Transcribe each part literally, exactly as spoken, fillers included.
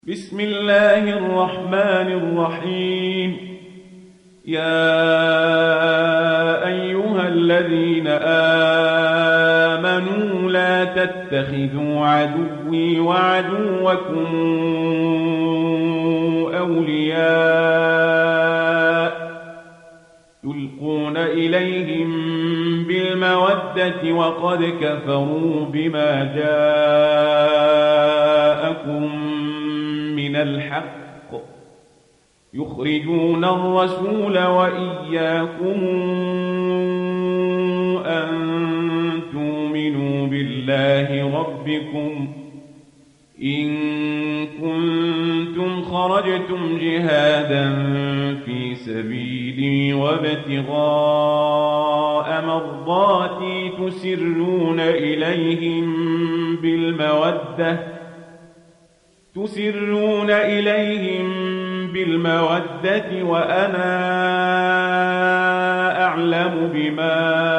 بسم الله الرحمن الرحيم. يا أيها الذين آمنوا لا تتخذوا عدوي وعدوكم أولياء تلقون إليهم بالمودة وقد كفروا بما جاءكم من الحق يخرجون الرسول وإياكم أن تؤمنوا بالله ربكم إن كنتم خرجتم جهادا في سبيلي وابتغاء مرضاتي تسرون إليهم بالمودة تسرون إليهم بالمودة وأنا أعلم بما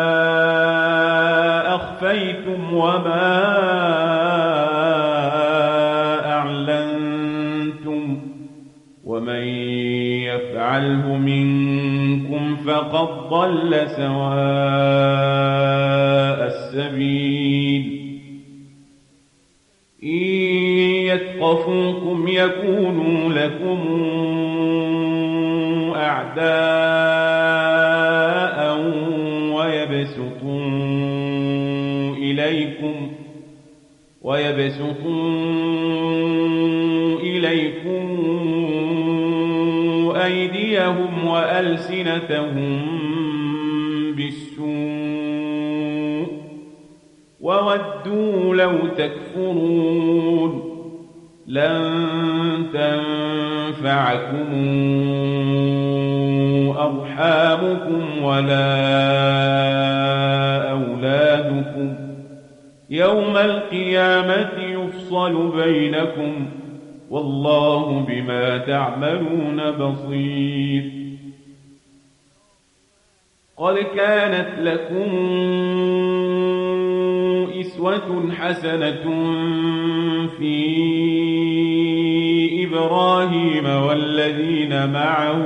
أخفيتم وما أعلنتم ومن يفعله منكم فقد ضل سواء السبيل. إن يثقفوكم يكونوا لكم أعداء ويبسطوا إليكم ويبسطوا إليكم أيديهم وألسنتهم بالسوء وودوا لو تكفرون. لن تنفعكم أرحامكم ولا أولادكم يوم القيامة يفصل بينكم والله بما تعملون بصير. قد كانت لكم أسوة حسنة في إبراهيم والذين معه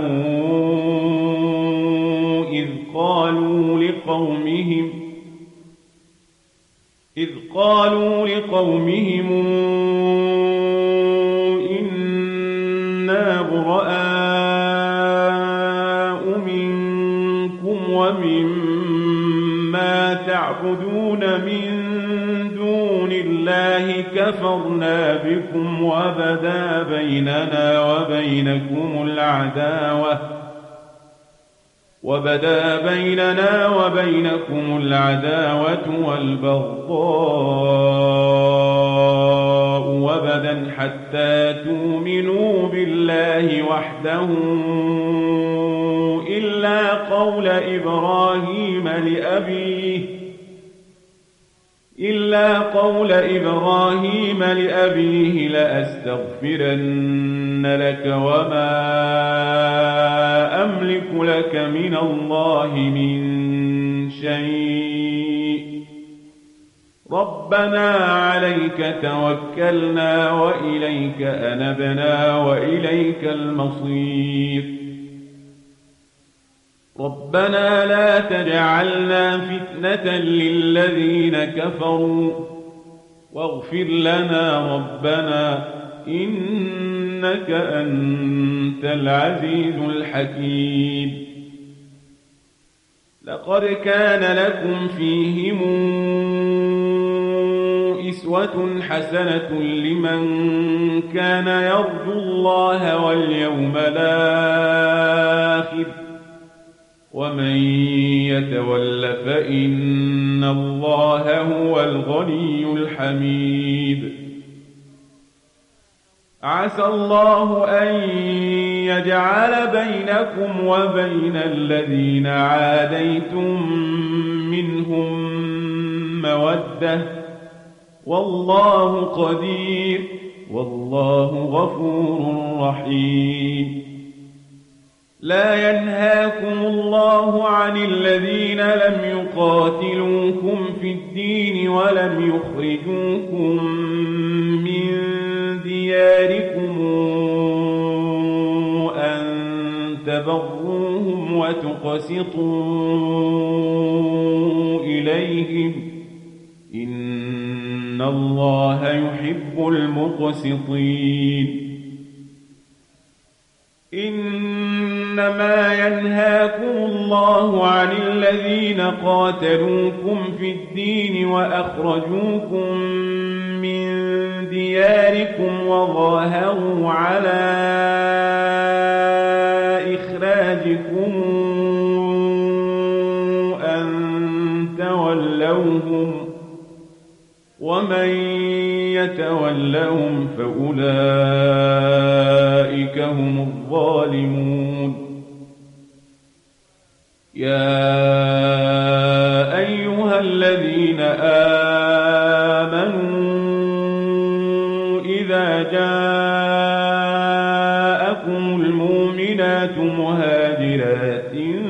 إذ قالوا لقومهم إذ قالوا لقومهم إنا براء منكم ومما تعبدون من دون الله كفرنا بكم وبدا بيننا وبينكم العداوة وبدا بيننا وبينكم العداوة والبغضاء وبدا حتى تؤمنوا بالله وحده إلا قول إبراهيم لأبيه إلا قول إبراهيم لأبيه لأستغفرن لك وما أملك لك من الله من شيء ربنا عليك توكلنا وإليك أنبنا وإليك المصير. ربنا لا تجعلنا فتنة للذين كفروا واغفر لنا ربنا إنك أنت العزيز الحكيم. لقد كان لكم فيهم أسوة حسنة لمن كان يرجو الله واليوم الآخر ومن يتول فإن الله هو الغني الحميد. عسى الله أن يجعل بينكم وبين الذين عاديتم منهم مودة والله قدير والله غفور رحيم. لا ينهاكم الله عن الذين لم يقاتلوكم في الدين ولم يخرجوكم من دياركم تبروهم وتقسطوا إليهم إن الله يحب المقسطين إنما ينهاكم الله عن الذين قاتلوكم في الدين وأخرجوكم من دياركم وظاهروا على إخراجكم أن تولوهم ومن يتولهم فأولئك هم الظالمون يا أيها الذين آمنوا إذا جاءكم المؤمنات مهاجرات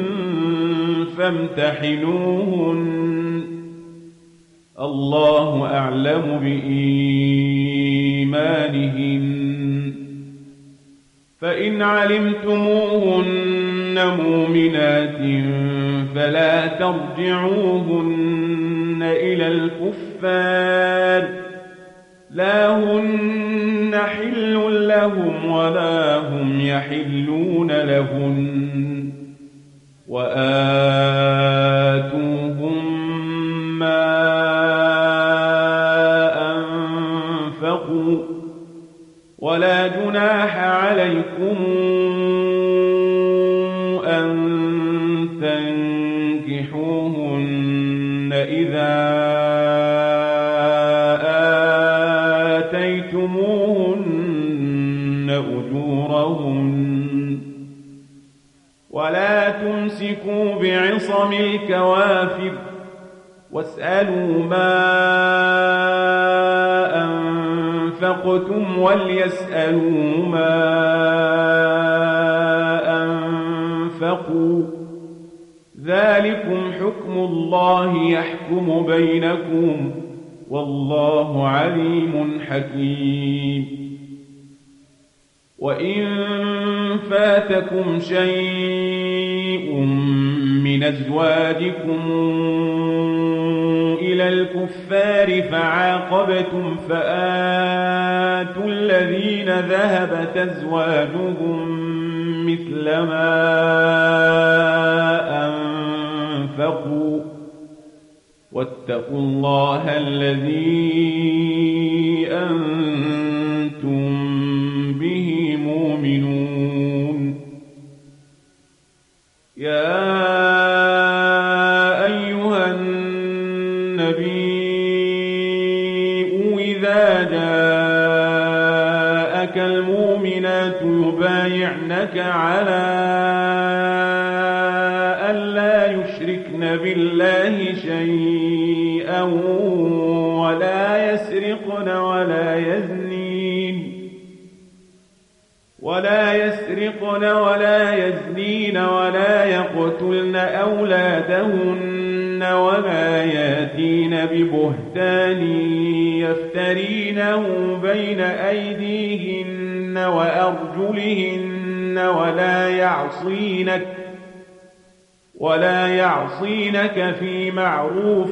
فامتحنوهن الله أعلم بإيمانهن فإن علمتموهن مؤمنات فلا ترجعوهن إلى الكفار لا هن حل لهم ولا هم يحلون لهن وآتوهم ما أنفقوا ولا جناح عليكم أن تنكحوهن إذا آتيتموهن أجورهن ولا تمسكوا بعصم الكوافر واسألوا ما أنفقتم وليسألوا ما أنفقوا ذلكم حكم الله يحكم بينكم والله عليم حكيم وإن فاتكم شيء من أزواجكم إلى الكفار فعاقبتم فآتوا الذين ذهبت أزواجهم مثل ما أنفقوا واتقوا الله الذي أنتم به مؤمنون يا أيها النبي إذا جاءك المؤمنات يبايعنك على ألا يشركن بالله شيئا ولا يسرقن ولا يزنين ولا يسرقن ولا يزنين ولا يقتلن أولادهن ولا ياتين ببهتان يفترينه بين أيديهن وأرجلهن ولا يعصينك ولا يعصينك في معروف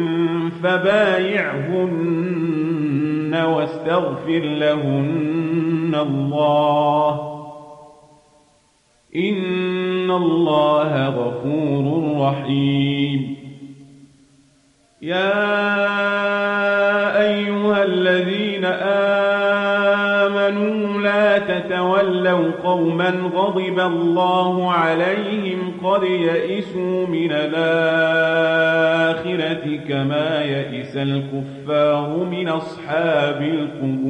فبايعهن واستغفر لهن الله إن الله غفور رحيم يا أيها الذين آمنوا لا تتولوا قوما غضب الله عليهم قد يئسوا من الآخرة كما يئس الكفار من أصحاب القبور